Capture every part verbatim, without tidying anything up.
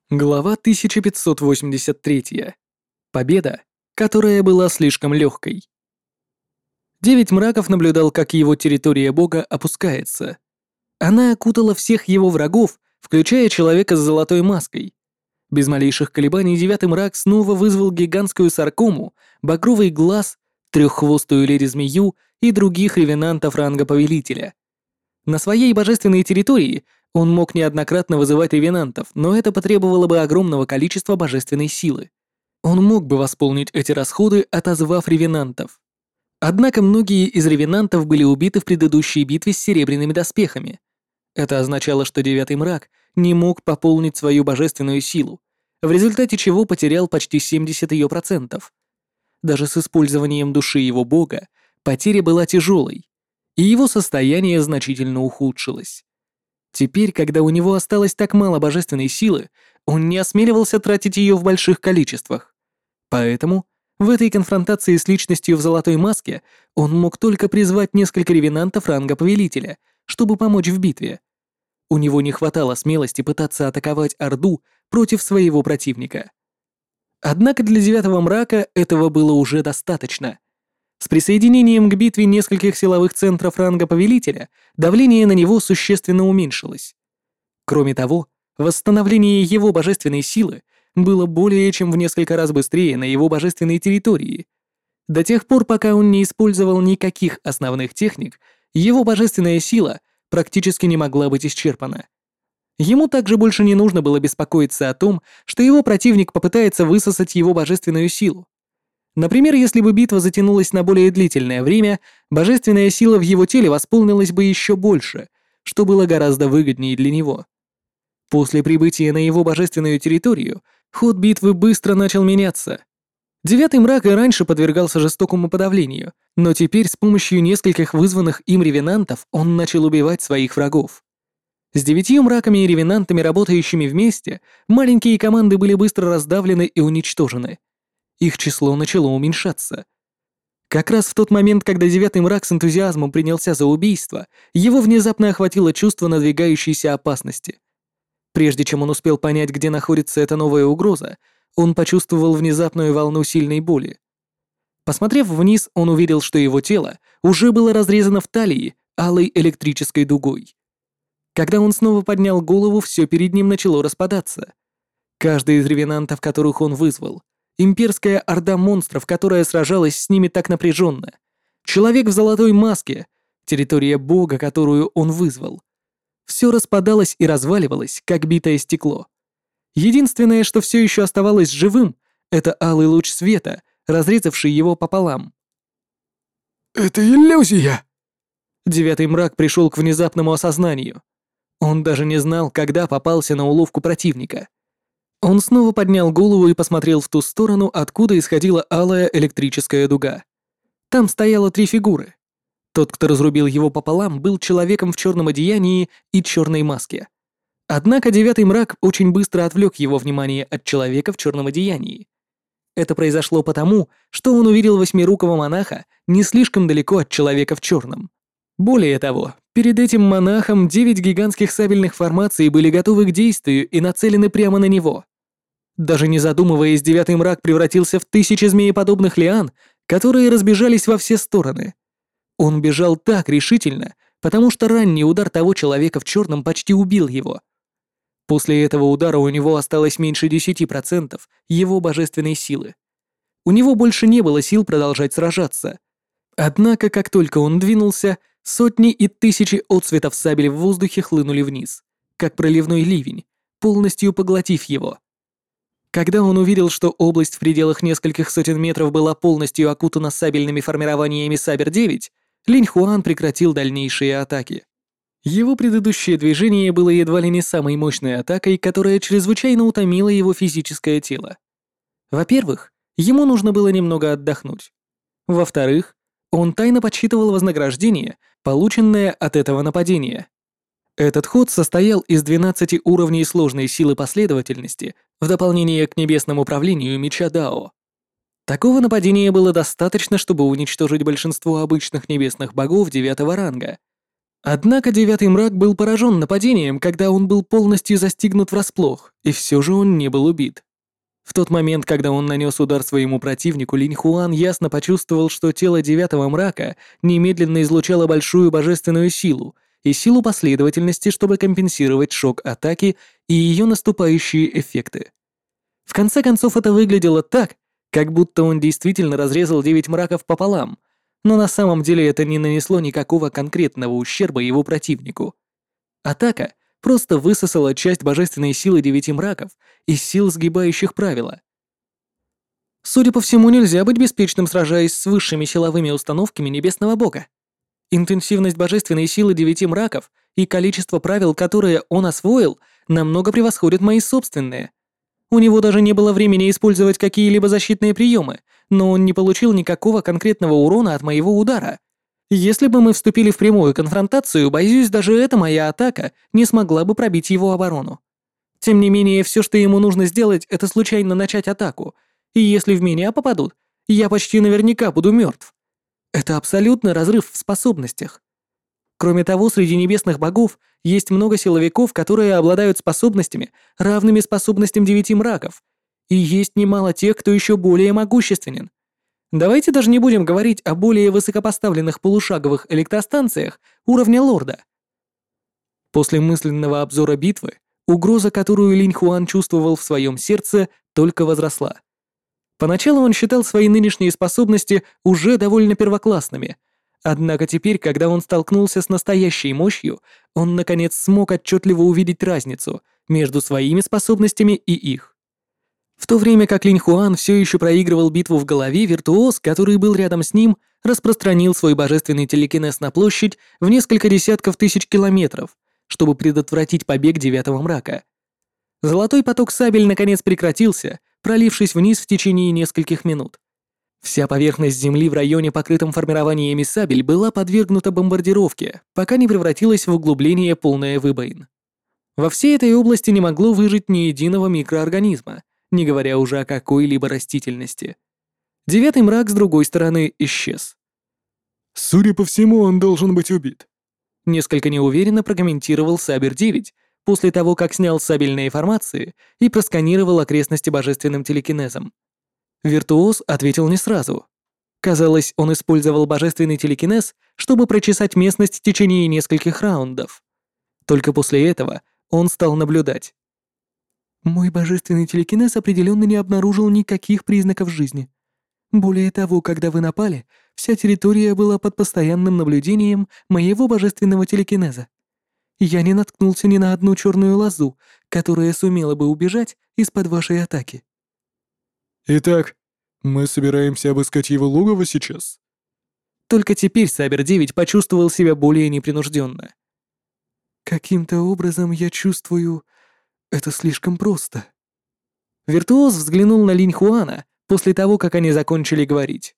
Глава тысяча пятьсот восемьдесят три. Победа, которая была слишком легкой. Девять мраков наблюдал, как его территория бога опускается. Она окутала всех его врагов, включая человека с золотой маской. Без малейших колебаний девятый мрак снова вызвал гигантскую саркому, багровый глаз, треххвостую леди-змею и других ревенантов ранга повелителя. На своей божественной территории он мог неоднократно вызывать ревенантов, но это потребовало бы огромного количества божественной силы. Он мог бы восполнить эти расходы, отозвав ревенантов. Однако многие из ревенантов были убиты в предыдущей битве с серебряными доспехами. Это означало, что Девятый мрак не мог пополнить свою божественную силу, в результате чего потерял почти семьдесят ее процентов. Даже с использованием души его бога потеря была тяжелой, и его состояние значительно ухудшилось. Теперь, когда у него осталось так мало божественной силы, он не осмеливался тратить ее в больших количествах. Поэтому в этой конфронтации с личностью в золотой маске он мог только призвать несколько ревенантов ранга повелителя, чтобы помочь в битве. У него не хватало смелости пытаться атаковать Орду против своего противника. Однако для Девятого мрака этого было уже достаточно. С присоединением к битве нескольких силовых центров ранга повелителя давление на него существенно уменьшилось. Кроме того, восстановление его божественной силы было более чем в несколько раз быстрее на его божественной территории. До тех пор, пока он не использовал никаких основных техник, его божественная сила практически не могла быть исчерпана. Ему также больше не нужно было беспокоиться о том, что его противник попытается высосать его божественную силу. Например, если бы битва затянулась на более длительное время, божественная сила в его теле восполнилась бы еще больше, что было гораздо выгоднее для него. После прибытия на его божественную территорию ход битвы быстро начал меняться. Девятый мрак и раньше подвергался жестокому подавлению, но теперь с помощью нескольких вызванных им ревенантов он начал убивать своих врагов. С девятью мраками и ревенантами, работающими вместе, маленькие команды были быстро раздавлены и уничтожены. Их число начало уменьшаться. Как раз в тот момент, когда Девятый мрак с энтузиазмом принялся за убийство, его внезапно охватило чувство надвигающейся опасности. Прежде чем он успел понять, где находится эта новая угроза, он почувствовал внезапную волну сильной боли. Посмотрев вниз, он увидел, что его тело уже было разрезано в талии алой электрической дугой. Когда он снова поднял голову, все перед ним начало распадаться. Каждый из ревенантов, которых он вызвал, имперская орда монстров, которая сражалась с ними так напряженно, человек в золотой маске, территория бога, которую он вызвал. Все распадалось и разваливалось, как битое стекло. Единственное, что все еще оставалось живым, это алый луч света, разрезавший его пополам. «Это иллюзия!» Девятый мрак пришел к внезапному осознанию. Он даже не знал, когда попался на уловку противника. Он снова поднял голову и посмотрел в ту сторону, откуда исходила алая электрическая дуга. Там стояло три фигуры. Тот, кто разрубил его пополам, был человеком в черном одеянии и черной маске. Однако Девятый мрак очень быстро отвлек его внимание от человека в черном одеянии. Это произошло потому, что он увидел восьмирукого монаха не слишком далеко от человека в черном. Более того, перед этим монахом девять гигантских сабельных формаций были готовы к действию и нацелены прямо на него. Даже не задумываясь, Девятый мрак превратился в тысячи змееподобных лиан, которые разбежались во все стороны. Он бежал так решительно, потому что ранний удар того человека в черном почти убил его. После этого удара у него осталось меньше десяти процентов его божественной силы. У него больше не было сил продолжать сражаться. Однако, как только он двинулся, сотни и тысячи отцветов сабель в воздухе хлынули вниз, как проливной ливень, полностью поглотив его. Когда он увидел, что область в пределах нескольких сотен метров была полностью окутана сабельными формированиями Сабер девять, Линь Хуан прекратил дальнейшие атаки. Его предыдущее движение было едва ли не самой мощной атакой, которая чрезвычайно утомила его физическое тело. Во-первых, ему нужно было немного отдохнуть. Во-вторых, он тайно подсчитывал вознаграждение, полученное от этого нападения. Этот ход состоял из двенадцати уровней сложной силы последовательности в дополнение к небесному управлению меча Дао. Такого нападения было достаточно, чтобы уничтожить большинство обычных небесных богов девятого ранга. Однако Девятый Мрак был поражен нападением, когда он был полностью застигнут врасплох, и все же он не был убит. В тот момент, когда он нанес удар своему противнику, Линь Хуан ясно почувствовал, что тело Девятого Мрака немедленно излучало большую божественную силу и силу последовательности, чтобы компенсировать шок атаки и ее наступающие эффекты. В конце концов, это выглядело так, как будто он действительно разрезал Девять Мраков пополам, но на самом деле это не нанесло никакого конкретного ущерба его противнику. Атака просто высосала часть божественной силы Девяти Мраков из сил, сгибающих правила. Судя по всему, нельзя быть беспечным, сражаясь с высшими силовыми установками Небесного Бога. Интенсивность божественной силы Девяти Мраков и количество правил, которые он освоил, намного превосходят мои собственные. У него даже не было времени использовать какие-либо защитные приемы, но он не получил никакого конкретного урона от моего удара. Если бы мы вступили в прямую конфронтацию, боюсь, даже эта моя атака не смогла бы пробить его оборону. Тем не менее, все, что ему нужно сделать, это случайно начать атаку, и если в меня попадут, я почти наверняка буду мертв. Это абсолютный разрыв в способностях. Кроме того, среди небесных богов есть много силовиков, которые обладают способностями, равными способностям Девяти Мраков, и есть немало тех, кто еще более могущественен. Давайте даже не будем говорить о более высокопоставленных полушаговых электростанциях уровня лорда. После мысленного обзора битвы, угроза, которую Линь Хуан чувствовал в своем сердце, только возросла. Поначалу он считал свои нынешние способности уже довольно первоклассными, однако теперь, когда он столкнулся с настоящей мощью, он наконец смог отчетливо увидеть разницу между своими способностями и их. В то время как Линь Хуан все еще проигрывал битву в голове, виртуоз, который был рядом с ним, распространил свой божественный телекинез на площадь в несколько десятков тысяч километров, чтобы предотвратить побег Девятого Мрака. Золотой поток сабель наконец прекратился, пролившись вниз в течение нескольких минут. Вся поверхность Земли в районе, покрытом формированиями сабель, была подвергнута бомбардировке, пока не превратилась в углубление, полное выбоин. Во всей этой области не могло выжить ни единого микроорганизма, не говоря уже о какой-либо растительности. Девятый Мрак, с другой стороны, исчез. Судя по всему, он должен быть убит. Несколько неуверенно прокомментировал Сабер девять после того, как снял сабельные формации и просканировал окрестности божественным телекинезом. Виртуоз ответил не сразу. Казалось, он использовал божественный телекинез, чтобы прочесать местность в течение нескольких раундов. Только после этого он стал наблюдать. Мой божественный телекинез определенно не обнаружил никаких признаков жизни. Более того, когда вы напали, вся территория была под постоянным наблюдением моего божественного телекинеза. Я не наткнулся ни на одну черную лозу, которая сумела бы убежать из-под вашей атаки. Итак, мы собираемся обыскать его логово сейчас. Только теперь Сабер девять почувствовал себя более непринужденно. Каким-то образом я чувствую... Это слишком просто. Виртуоз взглянул на Линь Хуана после того, как они закончили говорить.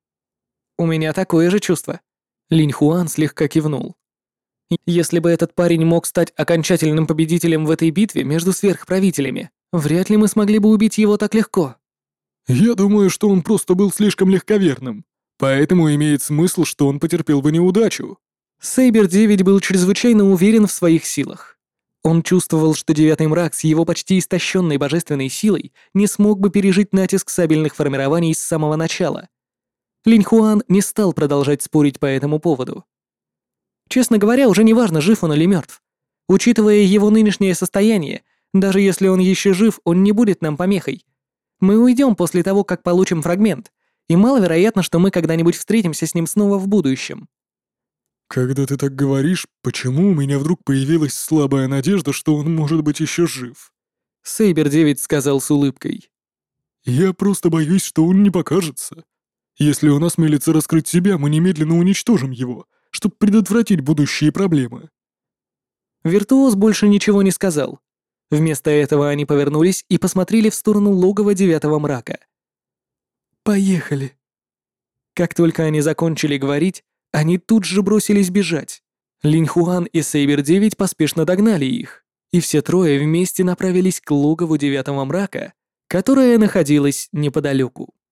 «У меня такое же чувство». Линь Хуан слегка кивнул. «Если бы этот парень мог стать окончательным победителем в этой битве между сверхправителями, вряд ли мы смогли бы убить его так легко». Я думаю, что он просто был слишком легковерным, поэтому имеет смысл, что он потерпел бы неудачу. Сейбер девять был чрезвычайно уверен в своих силах. Он чувствовал, что Девятый Мрак с его почти истощенной божественной силой не смог бы пережить натиск сабельных формирований с самого начала. Линь Хуан не стал продолжать спорить по этому поводу. Честно говоря, уже не важно, жив он или мертв. Учитывая его нынешнее состояние, даже если он еще жив, он не будет нам помехой. Мы уйдем после того, как получим фрагмент, и маловероятно, что мы когда-нибудь встретимся с ним снова в будущем. Когда ты так говоришь, почему у меня вдруг появилась слабая надежда, что он может быть еще жив? Сейбер девять сказал с улыбкой. Я просто боюсь, что он не покажется. Если он осмелится раскрыть себя, мы немедленно уничтожим его, чтобы предотвратить будущие проблемы. Виртуоз больше ничего не сказал. Вместо этого они повернулись и посмотрели в сторону логова Девятого Мрака. «Поехали». Как только они закончили говорить, они тут же бросились бежать. Линь Хуан и Сейбер девять поспешно догнали их, и все трое вместе направились к логову Девятого Мрака, которое находилось неподалеку.